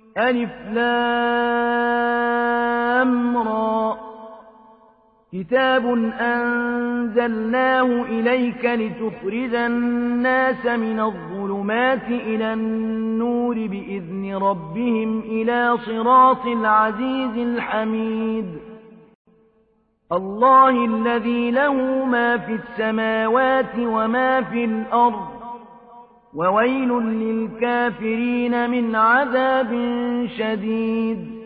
ألف لام را كتاب أنزلناه إليك لتخرج الناس من الظلمات إلى النور بإذن ربهم إلى صراط العزيز الحميد الله الذي له ما في السماوات وما في الأرض وويل للكافرين من عذاب شديد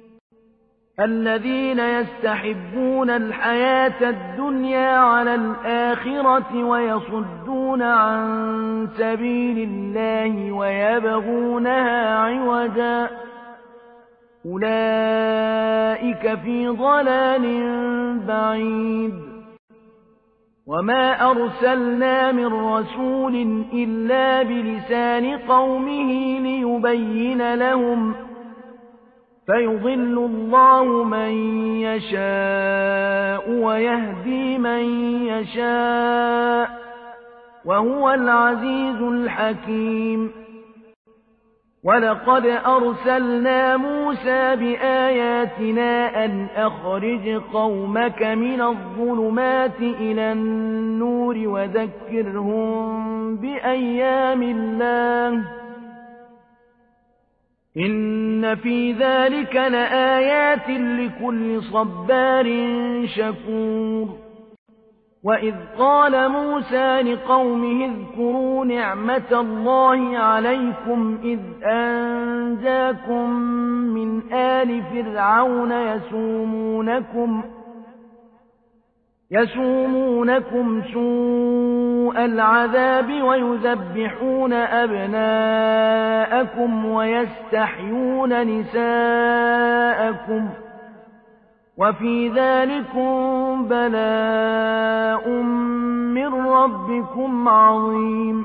الذين يستحبون الحياة الدنيا على الآخرة ويصدون عن سبيل الله ويبغونها عوجا أولئك في ضلال بعيد وما أرسلنا من رسول إلا بلسان قومه ليبين لهم فيضل الله من يشاء ويهدي من يشاء وهو العزيز الحكيم ولقد أرسلنا موسى بآياتنا أن أخرج قومك من الظلمات إلى النور وذكرهم بأيام الله إن في ذلك لآيات لكل صبار شكور وإذ قال موسى لقومه اذكروا نعمة الله عليكم إذ أنجاكم من آل فرعون يسومونكم سوء العذاب ويذبحون أبناءكم ويستحيون نساءكم وفي ذلكم بلاء من ربكم عظيم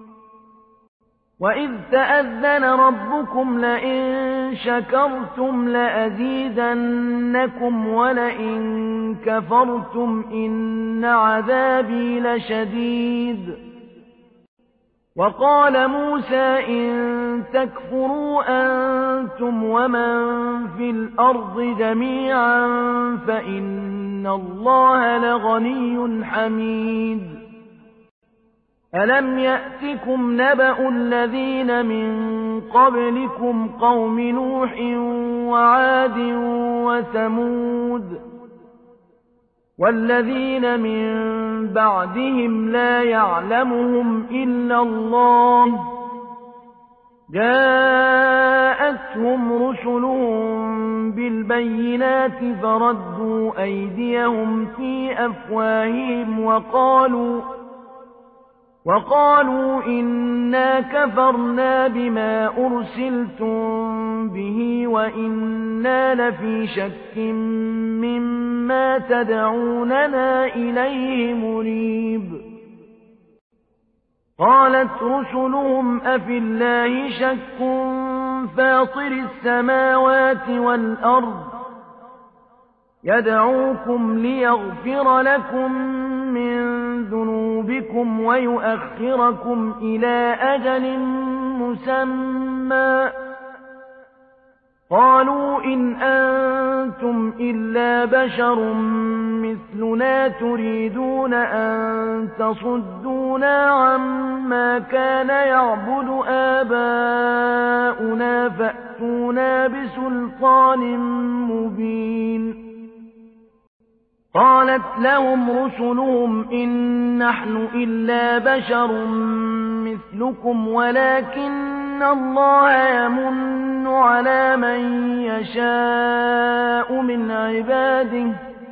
وإذ تأذن ربكم لئن شكرتم لأزيدنكم ولئن كفرتم إن عذابي لشديد وقال موسى إن تكفروا أنتم ومن في الأرض جميعا فإن الله لغني حميد ألم يأتكم نبأ الذين من قبلكم قوم نوح وعاد وثمود والذين من بعدهم لا يعلمهم إلا الله جاءتهم رسلهم بالبينات فردوا أيديهم في أفواههم وقالوا إنا كفرنا بما أرسلتم به وإنا لفي شك مما تدعوننا إليه مريب قالت رسلهم أفي الله شك فاطر السماوات والأرض يدعوكم ليغفر لكم من ذنوبكم ويؤخركم إلى أجل مسمى قالوا إن أنتم إلا بشر مثلنا تريدون أن تصدونا عما كان يعبد آباؤنا فأتونا بسلطان مبين قالت لهم رسلهم إن نحن إلا بشر مثلكم ولكن الله يمن على من يشاء من عباده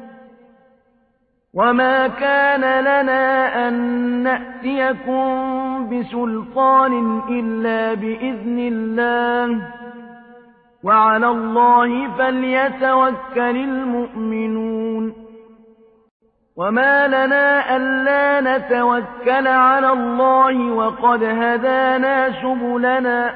وما كان لنا أن نأتيكم بسلطان إلا بإذن الله وعلى الله فليتوكل المؤمنون وما لنا ألا نتوكل على الله وقد هدانا سبلنا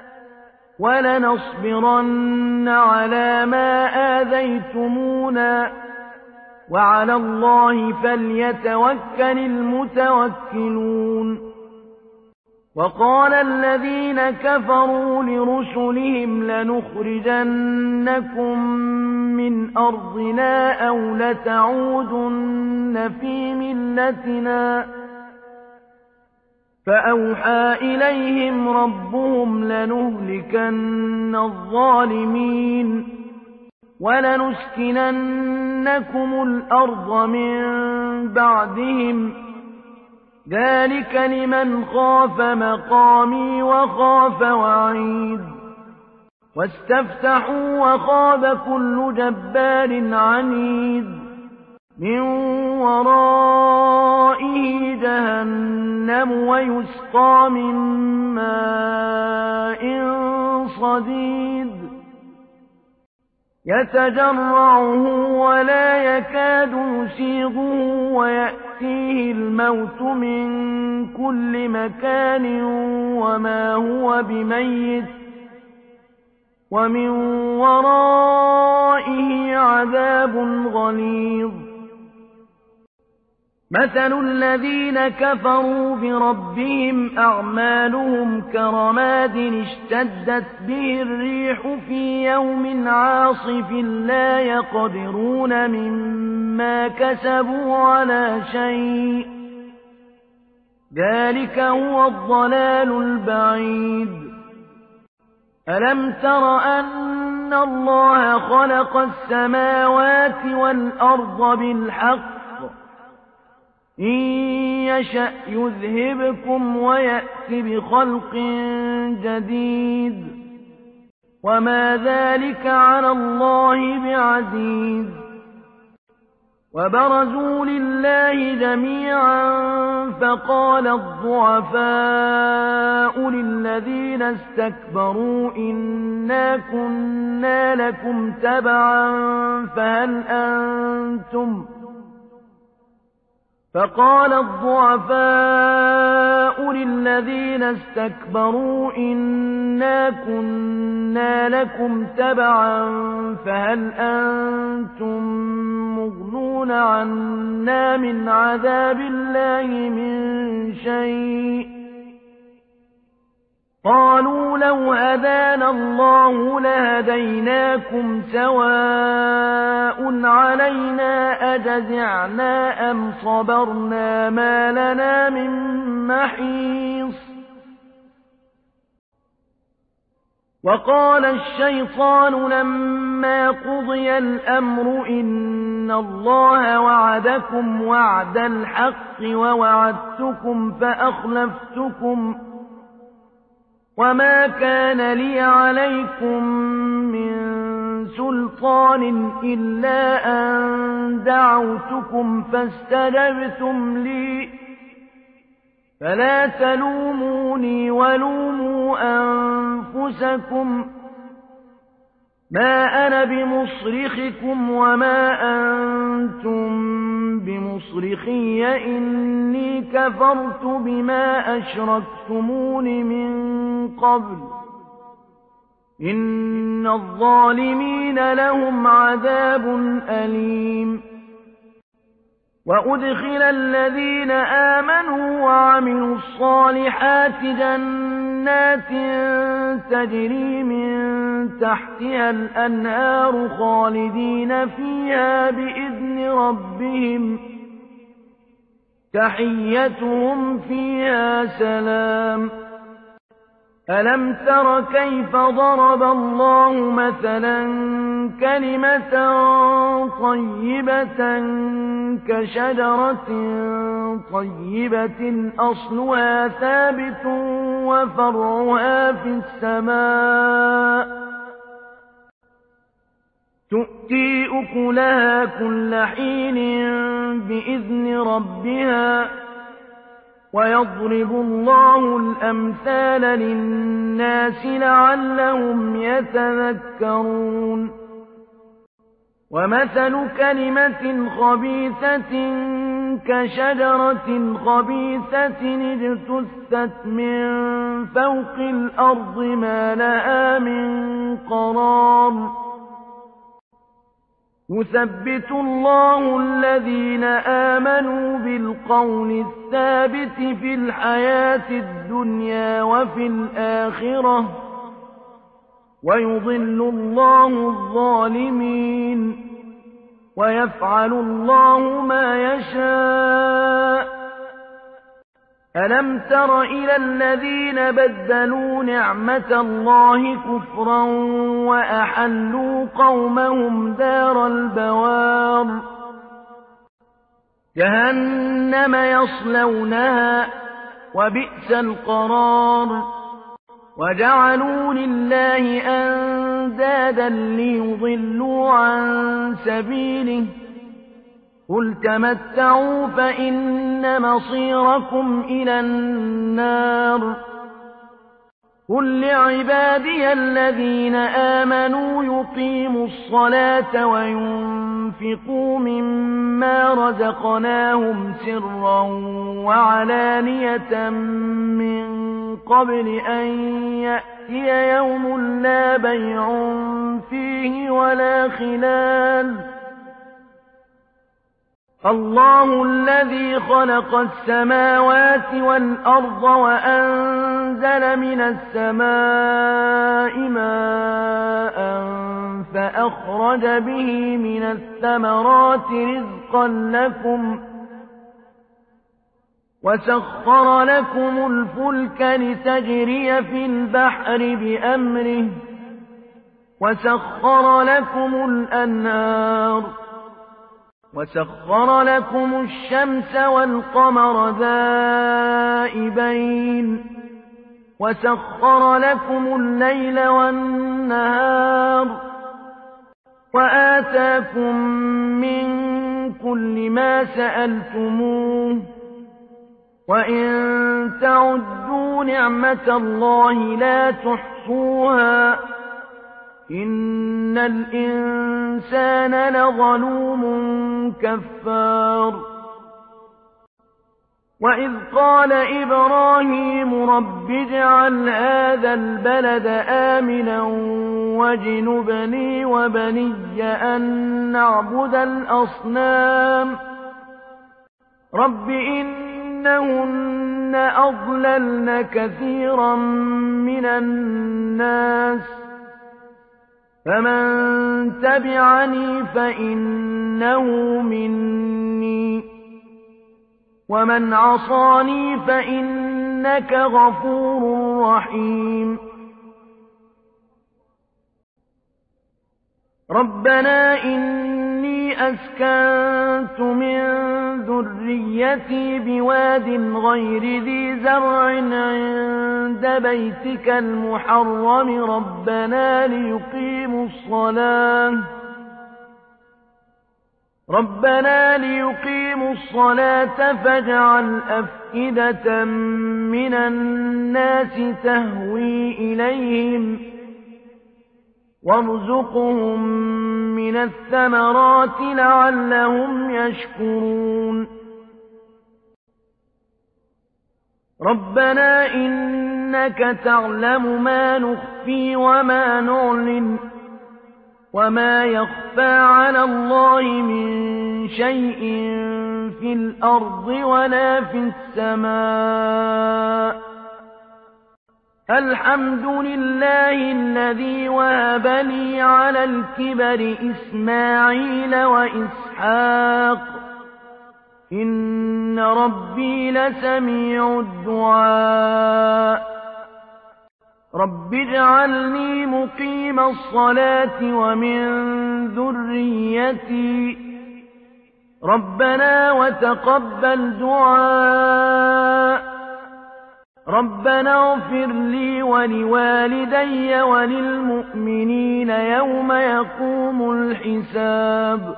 ولنصبرن على ما آذيتمونا وعلى الله فليتوكل المتوكلون وقال الذين كفروا لرسلهم لنخرجنكم من أرضنا أو لتعودن في ملتنا فأوحى إليهم ربهم لنهلكن الظالمين ولنسكننكم الأرض من بعدهم ذلك لمن خاف مقامي وخاف وعيد واستفتحوا وخاب كل جبار عنيد من ورائه جهنم ويسقى من ماء صديد يتجرعه ولا يكاد يسيغه ويأتيه الموت من كل مكان وما هو بميت ومن ورائه عذاب غليظ مثل الذين كفروا بربهم أعمالهم كرماد اشتدت به الريح في يوم عاصف لا يقدرون مما كسبوا على شيء ذلك هو الضلال البعيد ألم تر أن الله خلق السماوات والأرض بالحق إن يشأ يذهبكم ويأت بخلق جديد وما ذلك على الله بعزيز وبرزوا لله جميعا فقال الضعفاء للذين استكبروا إنا كنا لكم تبعا فقال الضعفاء للذين استكبروا إنا كنا لكم تبعا فهل أنتم مغنون عنا من عذاب الله من شيء قالوا لو هدانا الله لهديناكم سواء علينا أجزعنا أم صبرنا ما لنا من محيص وقال الشيطان لما قضي الأمر إن الله وعدكم وعد الحق ووعدتكم فأخلفتكم وما كان لي عليكم من سلطان إلا أن دعوتكم فاستجبتم لي فلا تلوموني ولوموا أنفسكم ما أنا بمصرخكم وما أنتم بمصرخي إني كفرت بما أشركتمون من قبل إن الظالمين لهم عذاب أليم وأدخل الذين آمنوا وعملوا الصالحات جنات تجري من تحتها الأنهار خالدين فيها بإذن ربهم تحيتهم فيها سلام ألم تر كيف ضرب الله مثلا كلمة طيبة كشجرة طيبة أصلها ثابت وفرعها في السماء تؤتي أكلها كل حين بإذن ربها ويضرب الله الأمثال للناس لعلهم يتذكرون ومثل كلمة خبيثة كشجرة خبيثة اجتثت من فوق الأرض ما لها من قرار يثبت الله الذين آمنوا بالقول الثابت في الحياة الدنيا وفي الآخرة ويضل الله الظالمين ويفعل الله ما يشاء. ألم تر إلى الذين بدلوا نعمة الله كفرا وأحلوا قومهم دار البوار جهنم يصلونها وبئس القرار وجعلوا لله أندادا ليضلوا عن سبيله قل تمتعوا فإن مصيركم إلى النار قل لعبادي الذين آمنوا يقيموا الصلاة وينفقوا مما رزقناهم سرا وعلانية من قبل أن يأتي يوم لا بيع فيه ولا خلال الله الذي خلق السماوات والأرض وأنزل من السماء ماء فأخرج به من الثمرات رزقا لكم وسخر لكم الفلك لتجري في البحر بأمره وسخر لكم الأنهار وسخر لكم الشمس والقمر دائبين وسخر لكم الليل والنهار وآتاكم من كل ما سألتموه وإن تعدوا نعمة الله لا تحصوها إن الإنسان لظلوم كفار وإذ قال إبراهيم رب اجعل هذا البلد آمنا واجنبني وبني أن نعبد الأصنام رب إنهن أضللن كثيرا من الناس فمن تبعني فإنه مني ومن عصاني فإنك غفور رحيم ربنا إني أسكنت من ذريتي بواد غير ذي زرع عند بيتك المحرم ربنا ليقيموا الصلاة فاجعل أفئدة من الناس تهوي إليهم وارزقهم من الثمرات لعلهم يشكرون ربنا إنك تعلم ما نخفي وما نعلن وما يخفى على الله من شيء في الأرض ولا في السماء الحمد لله الذي وهب لي على الكبر إسماعيل وإسحاق إن ربي لسميع الدعاء رب اجعلني مقيم الصلاة ومن ذريتي ربنا وتقبل دعاء ربنا اغفر لي ولوالدي وللمؤمنين يوم يقوم الحساب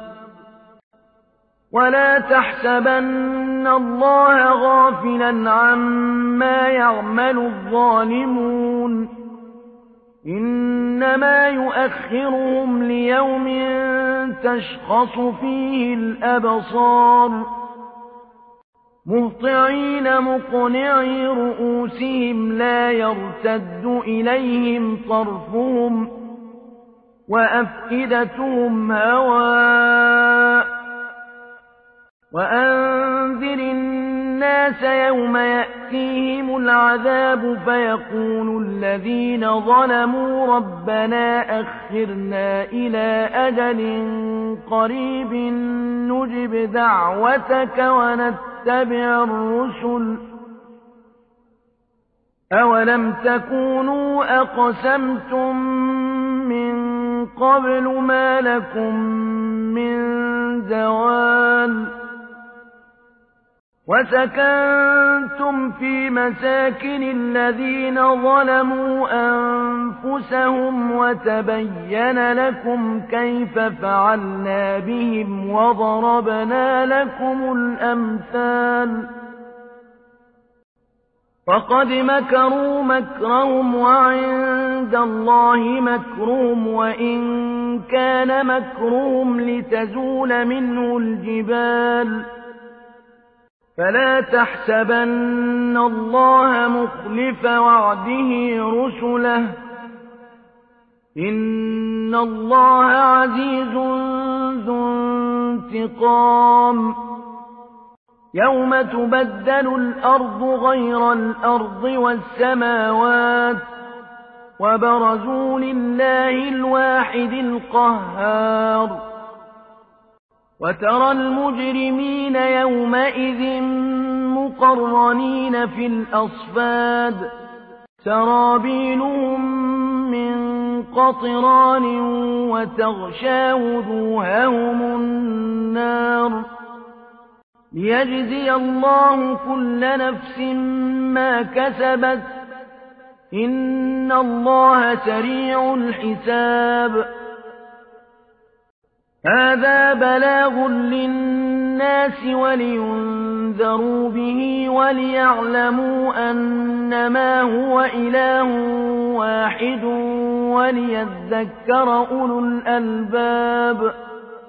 ولا تحسبن الله غافلا عما يعمل الظالمون إنما يؤخرهم ليوم تشخص فيه الأبصار مهطعين مقنعي رؤوسهم لا يرتد إليهم طرفهم وأفئدتهم هواء وأنذر الناس يوم يأتيهم العذاب فيقول الذين ظلموا ربنا أخرنا إلى أجل قريب نجب دعوتك ونتبع الرسل أولم تكونوا أقسمتم من قبل ما لكم من زوال وسكنتم في مساكن الذين ظلموا أنفسهم وتبين لكم كيف فعلنا بهم وضربنا لكم الأمثال فقد مكروا مكرهم وعند الله مكرهم وإن كان مكرهم لتزول منه الجبال فلا تحسبن الله مخلف وعده رسله إن الله عزيز ذو انتقام يوم تبدل الأرض غير الأرض والسماوات وبرزوا لله الواحد القهار وترى المجرمين يومئذ مقرنين في الأصفاد سرابيلهم من قطران وتغشى وجوههم النار ليجزي الله كل نفس ما كسبت إن الله سريع الحساب هذا بلاغ للناس ولينذروا به وليعلموا أنما هو إله واحد وليذكر أولو الألباب